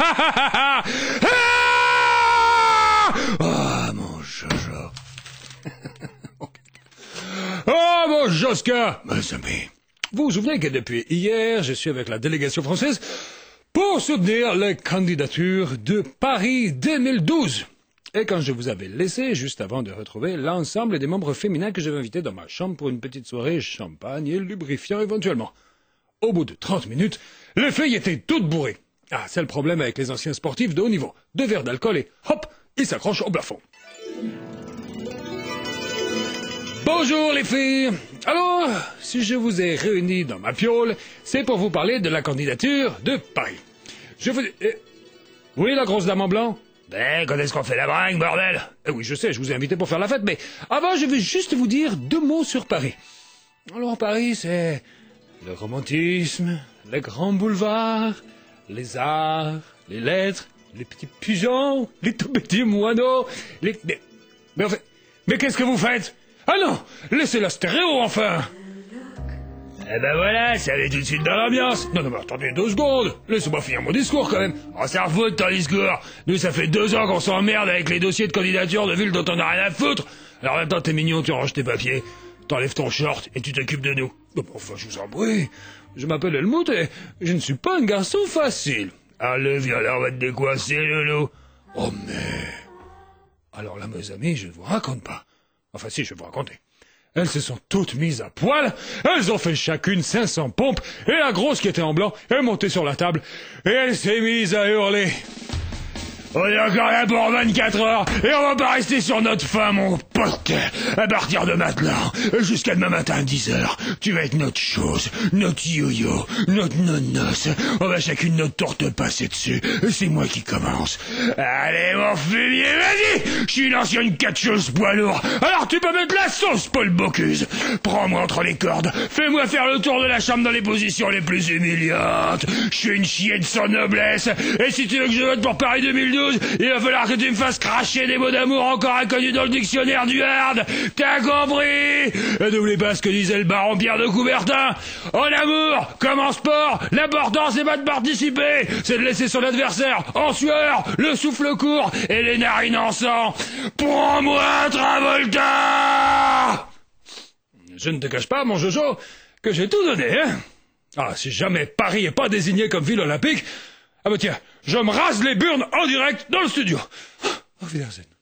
Ah, mon Jojo. Oh, mon Josquin, mes amis. Vous vous souvenez que depuis hier, je suis avec la délégation française pour soutenir les candidatures de Paris 2012. Et quand je vous avais laissé, juste avant de retrouver l'ensemble des membres féminins que j'avais invités dans ma chambre pour une petite soirée champagne et lubrifiant éventuellement. Au bout de 30 minutes, les filles étaient toutes bourrées. Ah, c'est le problème avec les anciens sportifs de haut niveau. 2 verres d'alcool et hop, ils s'accrochent au plafond. Bonjour les filles. Alors, si je vous ai réunis dans ma piole, c'est pour vous parler de la candidature de Paris. Je vous... Oui, la grosse dame en blanc? Ben, quand est-ce qu'on fait la bringue, bordel? Oui, je sais, je vous ai invité pour faire la fête, mais avant, je vais juste vous dire 2 mots sur Paris. Alors, Paris, c'est le romantisme, les grands boulevards, les arts, les lettres, les petits pigeons, les tout petits moineaux, les... Mais en fait... Mais qu'est-ce que vous faites? Ah non! Laissez la stéréo, enfin! Eh ben voilà, ça allait tout de suite dans l'ambiance. Non, mais attendez 2 secondes. Laissez-moi finir mon discours, quand même. Oh, ça refoute ton discours. Nous, ça fait 2 ans qu'on s'emmerde avec les dossiers de candidature de villes dont on n'a rien à foutre. Alors maintenant, t'es mignon, tu ranges tes papiers, t'enlèves ton short et tu t'occupes de nous. Enfin, je vous en prie. Je m'appelle Helmut et je ne suis pas un garçon facile. Allez, viens là, on va te décoincer, Lolo. Oh, mais... Alors là, mes amis, je ne vous raconte pas. Enfin, si, je vais vous raconter. Elles se sont toutes mises à poil, elles ont fait chacune 500 pompes, et la grosse qui était en blanc est montée sur la table, et elle s'est mise à hurler. On est encore là pour 24 heures, et on va pas rester sur notre faim, mon pote. À partir de maintenant, jusqu'à demain matin à 10 heures, tu vas être notre chose, notre yo-yo, notre nonos. On va chacune notre tour te passer dessus. C'est moi qui commence. Allez, mon fumier, vas-y! Je suis une ancienne catcheuse poids lourd. Alors tu peux mettre la sauce, Paul Bocuse. Prends-moi entre les cordes. Fais-moi faire le tour de la chambre dans les positions les plus humiliantes. Je suis une chienne sans noblesse. Et si tu veux que je vote pour Paris 2012, il va falloir que tu me fasses cracher des mots d'amour encore inconnus dans le dictionnaire du hard. T'as compris? Et n'oublie pas ce que disait le baron Pierre de Coubertin. En amour, comme en sport, l'important c'est pas de participer, c'est de laisser son adversaire en sueur, le souffle court et les narines en sang. Prends-moi Travolta! Je ne te cache pas, mon Jojo, que j'ai tout donné, hein? Ah, si jamais Paris est pas désigné comme ville olympique, ah bah tiens, je me rase les burnes en direct dans le studio. Auf Wiedersehen.